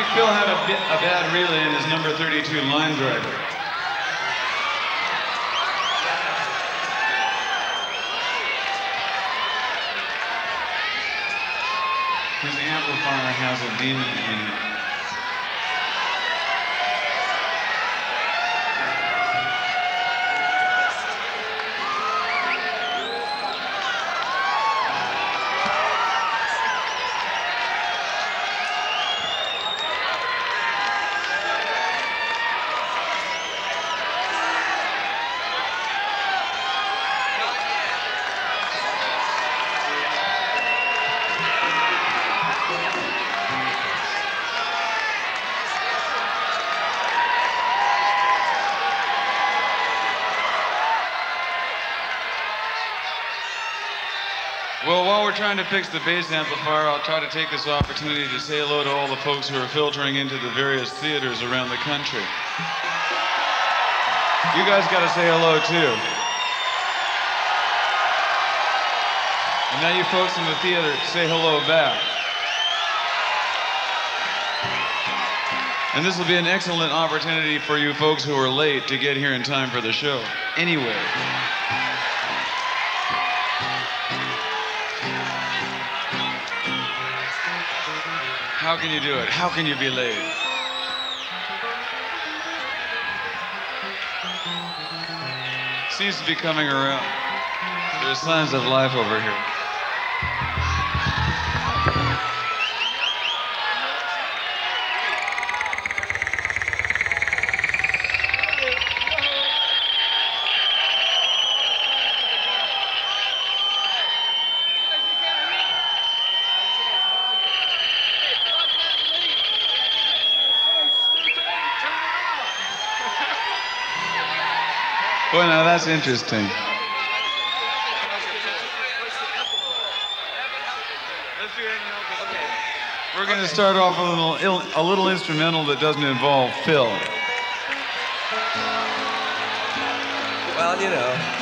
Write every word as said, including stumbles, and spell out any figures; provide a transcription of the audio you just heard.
Phil had a, bit, a bad relay in his number thirty-two line driver. His amplifier has a demon in it. Well, while we're trying to fix the bass amplifier, I'll try to take this opportunity to say hello to all the folks who are filtering into the various theaters around the country. You guys got to say hello, too. And now you folks in the theater, say hello back. And this will be an excellent opportunity for you folks who are late to get here in time for the show. Anyway. How can you do it? How can you be late? Seems to be coming around. There's signs of life over here. Boy, now that's interesting. We're going to start off with a little, a little instrumental that doesn't involve Phil. Well, you know.